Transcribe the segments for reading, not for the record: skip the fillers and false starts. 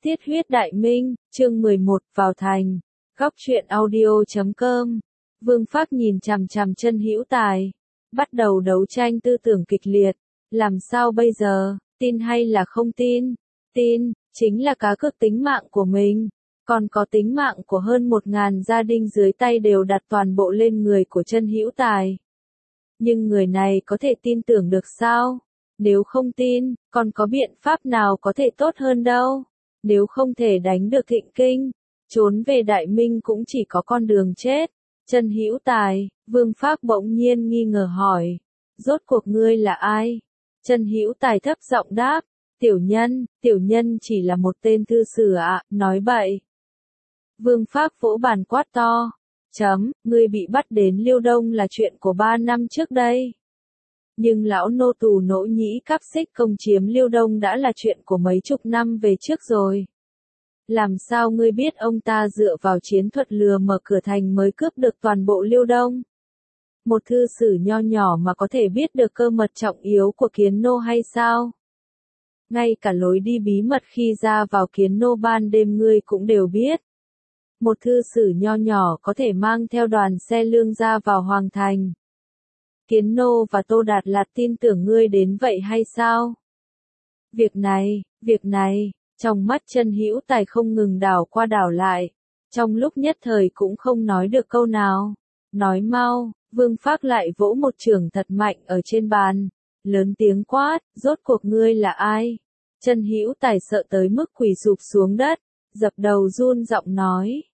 Tiết huyết đại minh, chương 11, vào thành. Góc truyện audio.com. Vương Phác nhìn chằm chằm Chân Hữu Tài, bắt đầu đấu tranh tư tưởng kịch liệt. Làm sao bây giờ, tin hay là không tin? Tin, chính là cá cược tính mạng của mình. Còn có tính mạng của hơn 1.000 gia đình dưới tay đều đặt toàn bộ lên người của Chân Hữu Tài. Nhưng người này có thể tin tưởng được sao? Nếu không tin, còn có biện pháp nào có thể tốt hơn đâu? Nếu không thể đánh được Thịnh Kinh, trốn về Đại Minh cũng chỉ có con đường chết. Chân Hữu Tài, Vương Phác bỗng nhiên nghi ngờ hỏi, rốt cuộc ngươi là ai? Chân Hữu Tài thấp giọng đáp, tiểu nhân chỉ là một tên thư sử ạ, nói bậy. Vương Phác vỗ bàn quát to, ngươi bị bắt đến Liêu Đông là chuyện của 3 năm trước đây. Nhưng lão nô tù Nỗ Nhĩ Cáp Xích công chiếm Liêu Đông đã là chuyện của mấy chục năm về trước rồi. Làm sao ngươi biết ông ta dựa vào chiến thuật lừa mở cửa thành mới cướp được toàn bộ Liêu Đông? Một thư sử nho nhỏ mà có thể biết được cơ mật trọng yếu của Kiến Nô hay sao? Ngay cả lối đi bí mật khi ra vào Kiến Nô ban đêm ngươi cũng đều biết. Một thư sử nho nhỏ có thể mang theo đoàn xe lương ra vào Hoàng Thành. Kiến Nô và Tô Đạt Lạt tin tưởng ngươi đến vậy hay sao? Việc này, trong mắt Chân Hữu Tài không ngừng đảo qua đảo lại, trong lúc nhất thời cũng không nói được câu nào. Nói mau, Vương Phác lại vỗ một chưởng thật mạnh ở trên bàn, lớn tiếng quát, rốt cuộc ngươi là ai? Chân Hữu Tài sợ tới mức quỳ sụp xuống đất, dập đầu run giọng nói,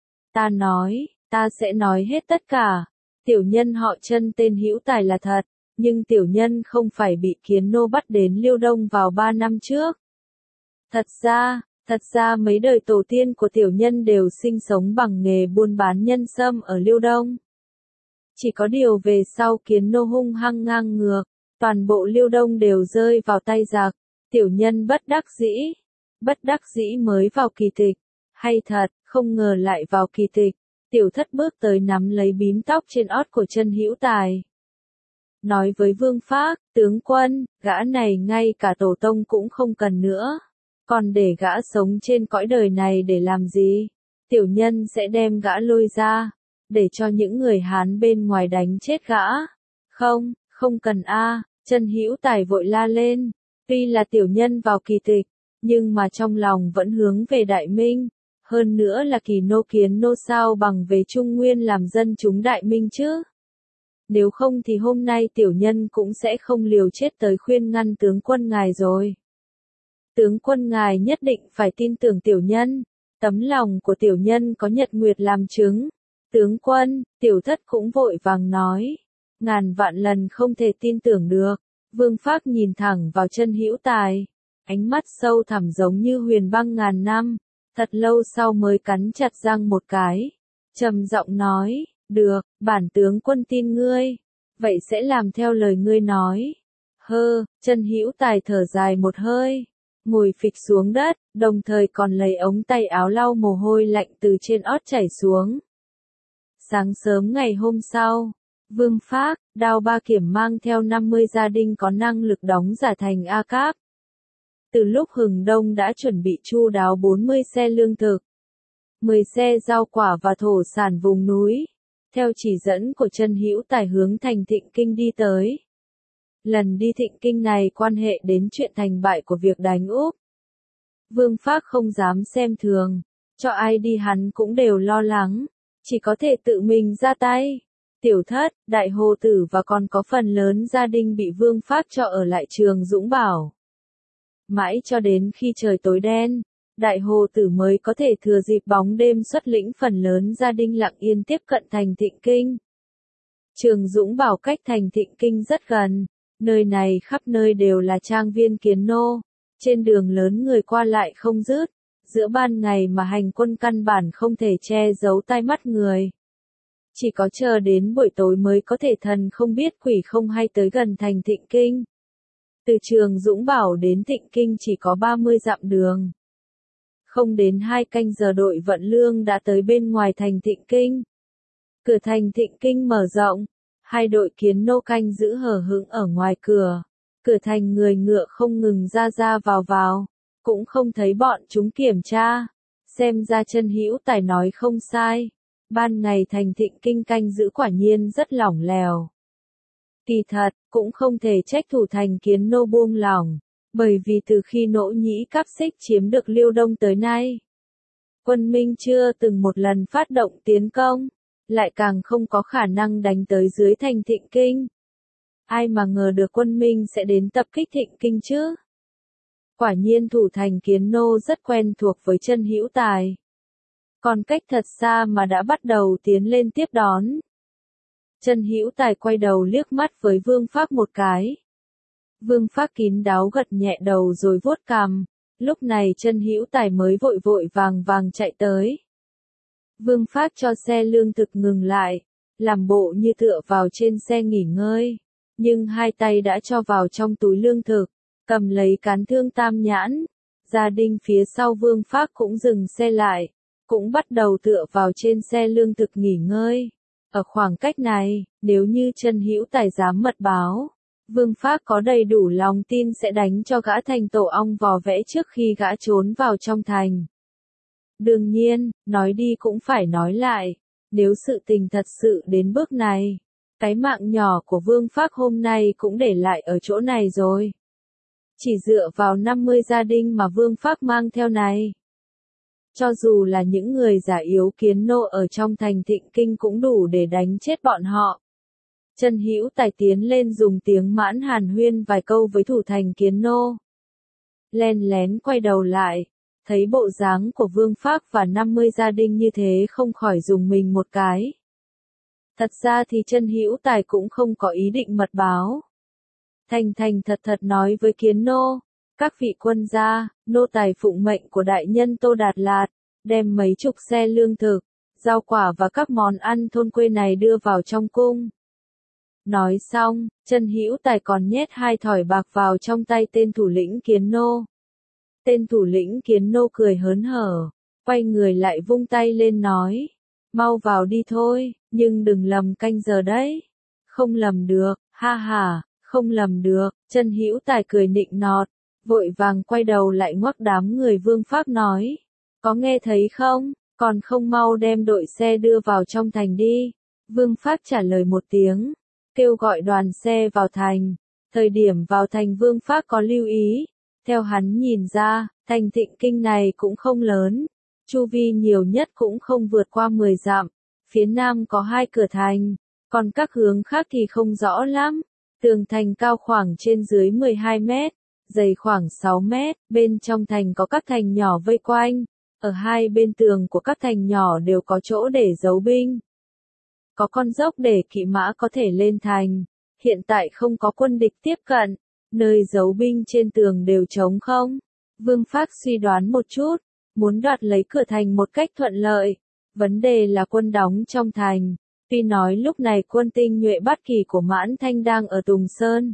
ta sẽ nói hết tất cả. Tiểu nhân họ Chân tên Hữu Tài là thật, nhưng tiểu nhân không phải bị Kiến Nô bắt đến Liêu Đông vào 3 năm trước. Thật ra mấy đời tổ tiên của tiểu nhân đều sinh sống bằng nghề buôn bán nhân sâm ở Liêu Đông. Chỉ có điều về sau Kiến Nô hung hăng ngang ngược, toàn bộ Liêu Đông đều rơi vào tay giặc. Tiểu nhân bất đắc dĩ mới vào kỳ tịch. Hay thật, không ngờ lại vào kỳ tịch. Tiểu thất bước tới nắm lấy bím tóc trên ót của Chân Hữu Tài. Nói với Vương Phác, tướng quân, gã này ngay cả tổ tông cũng không cần nữa. Còn để gã sống trên cõi đời này để làm gì? Tiểu nhân sẽ đem gã lôi ra, để cho những người Hán bên ngoài đánh chết gã. Không cần a. Chân Hữu Tài vội la lên. Tuy là tiểu nhân vào kỳ tịch, nhưng mà trong lòng vẫn hướng về Đại Minh. Hơn nữa là kỳ nô Kiến Nô sao bằng về Trung Nguyên làm dân chúng Đại Minh chứ. Nếu không thì hôm nay tiểu nhân cũng sẽ không liều chết tới khuyên ngăn tướng quân ngài rồi. Tướng quân ngài nhất định phải tin tưởng tiểu nhân. Tấm lòng của tiểu nhân có nhật nguyệt làm chứng. Tướng quân, tiểu thất cũng vội vàng nói. Ngàn vạn lần không thể tin tưởng được. Vương Phác nhìn thẳng vào Chân Hữu Tài. Ánh mắt sâu thẳm giống như huyền băng ngàn năm. Thật lâu sau mới cắn chặt răng một cái. Trầm giọng nói, được, bản tướng quân tin ngươi. Vậy sẽ làm theo lời ngươi nói. Chân Hữu Tài thở dài một hơi. Ngồi phịch xuống đất, đồng thời còn lấy ống tay áo lau mồ hôi lạnh từ trên ót chảy xuống. Sáng sớm ngày hôm sau, Vương Phác, Đao Ba Kiểm mang theo 50 gia đình có năng lực đóng giả thành A Cáp. Từ lúc hừng đông đã chuẩn bị chu đáo 40 xe lương thực, 10 xe rau quả và thổ sản vùng núi, theo chỉ dẫn của Chân Hữu Tài hướng thành Thịnh Kinh đi tới. Lần đi Thịnh Kinh này quan hệ đến chuyện thành bại của việc đánh Úp. Vương Phác không dám xem thường, cho ai đi hắn cũng đều lo lắng, chỉ có thể tự mình ra tay. Tiểu thất, Đại Hồ Tử và còn có phần lớn gia đình bị Vương Phác cho ở lại Trường Dũng Bảo. Mãi cho đến khi trời tối đen, Đại Hồ Tử mới có thể thừa dịp bóng đêm xuất lĩnh phần lớn gia đình lặng yên tiếp cận thành Thịnh Kinh. Trường Dũng Bảo cách thành Thịnh Kinh rất gần, nơi này khắp nơi đều là trang viên Kiến Nô, trên đường lớn người qua lại không dứt, giữa ban ngày mà hành quân căn bản không thể che giấu tai mắt người. Chỉ có chờ đến buổi tối mới có thể thần không biết quỷ không hay tới gần thành Thịnh Kinh. Từ Trường Dũng Bảo đến Thịnh Kinh chỉ có 30 dặm đường. Không đến 2 canh giờ đội vận lương đã tới bên ngoài thành Thịnh Kinh. Cửa thành Thịnh Kinh mở rộng, 2 đội Kiến Nô canh giữ hờ hững ở ngoài cửa. Cửa thành người ngựa không ngừng ra vào. cũng không thấy bọn chúng kiểm tra. Xem ra Chân Hữu Tài nói không sai. Ban ngày thành Thịnh Kinh canh giữ quả nhiên rất lỏng lẻo. Kỳ thật, cũng không thể trách thủ thành Kiến Nô buông lỏng, bởi vì từ khi Nỗ Nhĩ Cáp Xích chiếm được Liêu Đông tới nay, quân Minh chưa từng một lần phát động tiến công, lại càng không có khả năng đánh tới dưới thành Thịnh Kinh. Ai mà ngờ được quân Minh sẽ đến tập kích Thịnh Kinh chứ? Quả nhiên thủ thành Kiến Nô rất quen thuộc với Chân Hữu Tài. Còn cách thật xa mà đã bắt đầu tiến lên tiếp đón. Chân Hữu Tài quay đầu liếc mắt với Vương Phác một cái. Vương Phác kín đáo gật nhẹ đầu rồi vuốt cằm. Lúc này Chân Hữu Tài mới vội vội vàng vàng chạy tới. Vương Phác cho xe lương thực ngừng lại, làm bộ như tựa vào trên xe nghỉ ngơi, nhưng hai tay đã cho vào trong túi lương thực, cầm lấy cán thương tam nhãn. Gia đình phía sau Vương Phác cũng dừng xe lại, cũng bắt đầu tựa vào trên xe lương thực nghỉ ngơi. Ở khoảng cách này, nếu như Chân Hữu Tài dám mật báo, Vương Phác có đầy đủ lòng tin sẽ đánh cho gã thành tổ ong vò vẽ trước khi gã trốn vào trong thành. Đương nhiên, nói đi cũng phải nói lại, nếu sự tình thật sự đến bước này, cái mạng nhỏ của Vương Phác hôm nay cũng để lại ở chỗ này rồi. Chỉ dựa vào 50 gia đình mà Vương Phác mang theo này, cho dù là những người giả yếu Kiến Nô ở trong thành Thịnh Kinh cũng đủ để đánh chết bọn họ. Chân Hữu Tài tiến lên dùng tiếng Mãn hàn huyên vài câu với thủ thành Kiến Nô. Len lén quay đầu lại, thấy bộ dáng của Vương Phác và 50 gia đình như thế không khỏi dùng mình một cái. Thật ra thì Chân Hữu Tài cũng không có ý định mật báo. Thành thật thật nói với Kiến Nô, các vị quân gia, nô tài phụng mệnh của đại nhân Tô Đạt Lạt, đem mấy chục xe lương thực, rau quả và các món ăn thôn quê này đưa vào trong cung. Nói xong, Chân Hữu Tài còn nhét 2 thỏi bạc vào trong tay tên thủ lĩnh Kiến Nô. Tên thủ lĩnh Kiến Nô cười hớn hở, quay người lại vung tay lên nói, mau vào đi thôi, nhưng đừng lầm canh giờ đấy. Không lầm được, ha ha, không lầm được. Chân Hữu Tài cười nịnh nọt, vội vàng quay đầu lại ngoắc đám người Vương Phác nói, có nghe thấy không, còn không mau đem đội xe đưa vào trong thành đi. Vương Phác trả lời một tiếng, kêu gọi đoàn xe vào thành. Thời điểm vào thành Vương Phác có lưu ý, theo hắn nhìn ra, thành Thịnh Kinh này cũng không lớn, chu vi nhiều nhất cũng không vượt qua 10 dặm, phía nam có 2 cửa thành, còn các hướng khác thì không rõ lắm. Tường thành cao khoảng trên dưới 12 mét, dày khoảng 6 mét, bên trong thành có các thành nhỏ vây quanh, ở hai bên tường của các thành nhỏ đều có chỗ để giấu binh. Có con dốc để kỵ mã có thể lên thành, hiện tại không có quân địch tiếp cận, nơi giấu binh trên tường đều trống không. Vương Phác suy đoán một chút, muốn đoạt lấy cửa thành một cách thuận lợi, vấn đề là quân đóng trong thành. Tuy nói lúc này quân tinh nhuệ bát kỳ của Mãn Thanh đang ở Tùng Sơn,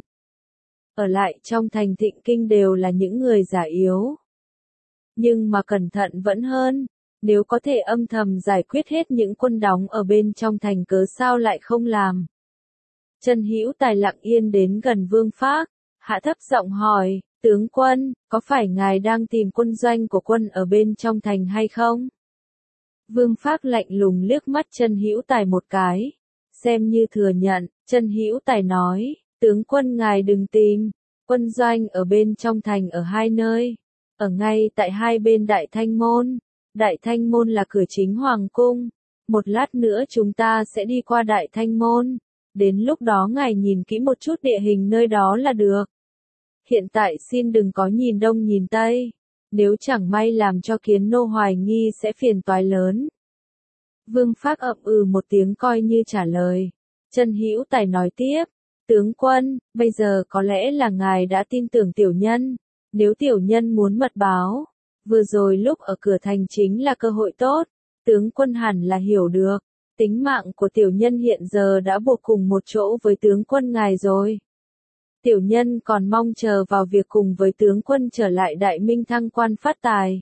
ở lại trong thành Thịnh Kinh đều là những người giả yếu. Nhưng mà cẩn thận vẫn hơn, nếu có thể âm thầm giải quyết hết những quân đóng ở bên trong thành cớ sao lại không làm. Chân Hữu Tài lặng yên đến gần Vương Phác, hạ thấp giọng hỏi, tướng quân, có phải ngài đang tìm quân doanh của quân ở bên trong thành hay không? Vương Phác lạnh lùng liếc mắt Chân Hữu Tài một cái, xem như thừa nhận. Chân Hữu Tài nói, tướng quân ngài đừng tìm, quân doanh ở bên trong thành ở 2 nơi, ở ngay tại hai bên Đại Thanh Môn. Đại Thanh Môn là cửa chính Hoàng Cung, một lát nữa chúng ta sẽ đi qua Đại Thanh Môn, đến lúc đó ngài nhìn kỹ một chút địa hình nơi đó là được. Hiện tại xin đừng có nhìn đông nhìn tây, nếu chẳng may làm cho Kiến Nô hoài nghi sẽ phiền toái lớn. Vương Phác ậm một tiếng coi như trả lời. Chân Hữu Tài nói tiếp, tướng quân, bây giờ có lẽ là ngài đã tin tưởng tiểu nhân, nếu tiểu nhân muốn mật báo, vừa rồi lúc ở cửa thành chính là cơ hội tốt, tướng quân hẳn là hiểu được, tính mạng của tiểu nhân hiện giờ đã buộc cùng một chỗ với tướng quân ngài rồi. Tiểu nhân còn mong chờ vào việc cùng với tướng quân trở lại Đại Minh thăng quan phát tài.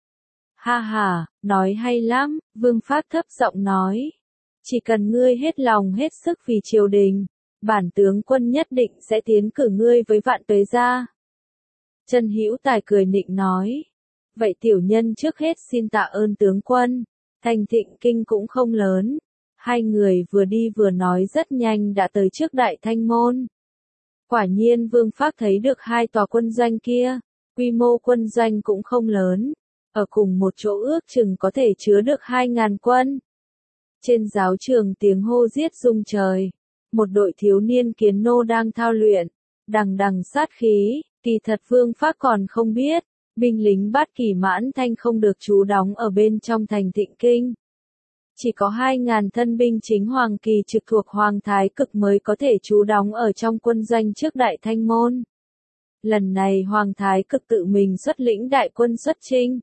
Ha ha, nói hay lắm, Vương Phác thấp giọng nói. Chỉ cần ngươi hết lòng hết sức vì triều đình, bản tướng quân nhất định sẽ tiến cử ngươi với Vạn Tuế gia. Chân Hữu Tài cười nịnh nói. Vậy tiểu nhân trước hết xin tạ ơn tướng quân. Thành Thịnh Kinh cũng không lớn. Hai người vừa đi vừa nói rất nhanh đã tới trước Đại Thanh Môn. Quả nhiên Vương Phác thấy được hai tòa quân doanh kia. Quy mô quân doanh cũng không lớn. Ở cùng một chỗ ước chừng có thể chứa được 2.000 quân. Trên giáo trường tiếng hô giết rung trời. Một đội thiếu niên kiến nô đang thao luyện. Đằng đằng sát khí. Kỳ thật Vương Phác còn không biết. Binh lính Bát Kỳ Mãn Thanh không được trú đóng ở bên trong thành Thịnh Kinh. Chỉ có 2.000 thân binh chính Hoàng Kỳ trực thuộc Hoàng Thái Cực mới có thể trú đóng ở trong quân doanh trước Đại Thanh Môn. Lần này Hoàng Thái Cực tự mình xuất lĩnh đại quân xuất chinh.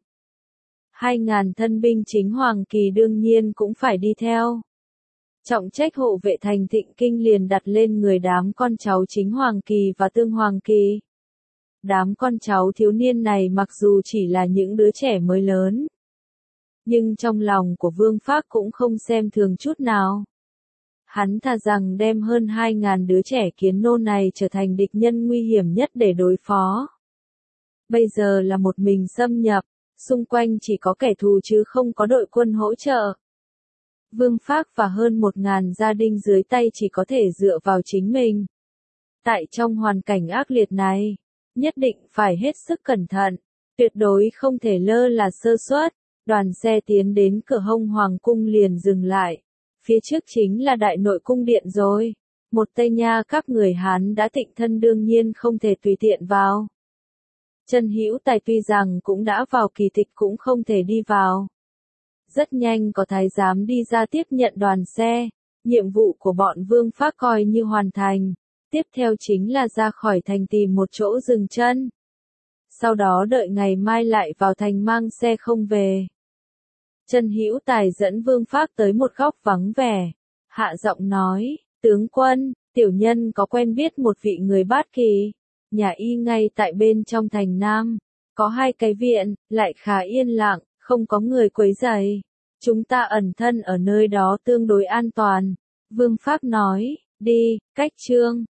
2.000 thân binh chính Hoàng Kỳ đương nhiên cũng phải đi theo. Trọng trách hộ vệ thành Thịnh Kinh liền đặt lên người đám con cháu chính Hoàng Kỳ và Tương Hoàng Kỳ. Đám con cháu thiếu niên này mặc dù chỉ là những đứa trẻ mới lớn, nhưng trong lòng của Vương Phác cũng không xem thường chút nào. Hắn thà rằng đem hơn 2.000 đứa trẻ kiến nô này trở thành địch nhân nguy hiểm nhất để đối phó. Bây giờ là một mình xâm nhập, xung quanh chỉ có kẻ thù chứ không có đội quân hỗ trợ. Vương Phác và hơn 1.000 gia đình dưới tay chỉ có thể dựa vào chính mình. Tại trong hoàn cảnh ác liệt này, nhất định phải hết sức cẩn thận, tuyệt đối không thể lơ là sơ suất. Đoàn xe tiến đến cửa hông hoàng cung liền dừng lại. Phía trước chính là đại nội cung điện rồi. Một Tây Nha các người Hán đã tịnh thân đương nhiên không thể tùy tiện vào. Chân Hữu Tài tuy rằng cũng đã vào kỳ tịch cũng không thể đi vào. Rất nhanh có thái giám đi ra tiếp nhận đoàn xe. Nhiệm vụ của bọn Vương Phác coi như hoàn thành. Tiếp theo chính là ra khỏi thành tìm một chỗ dừng chân. Sau đó đợi ngày mai lại vào thành mang xe không về. Chân Hữu Tài dẫn Vương Phác tới một góc vắng vẻ. Hạ giọng nói, tướng quân, tiểu nhân có quen biết một vị người Bát Kỳ. Nhà y ngay tại bên trong thành Nam. Có 2 cái viện, lại khá yên lặng, không có người quấy rầy. Chúng ta ẩn thân ở nơi đó tương đối an toàn. Vương Phác nói, đi, cách chương.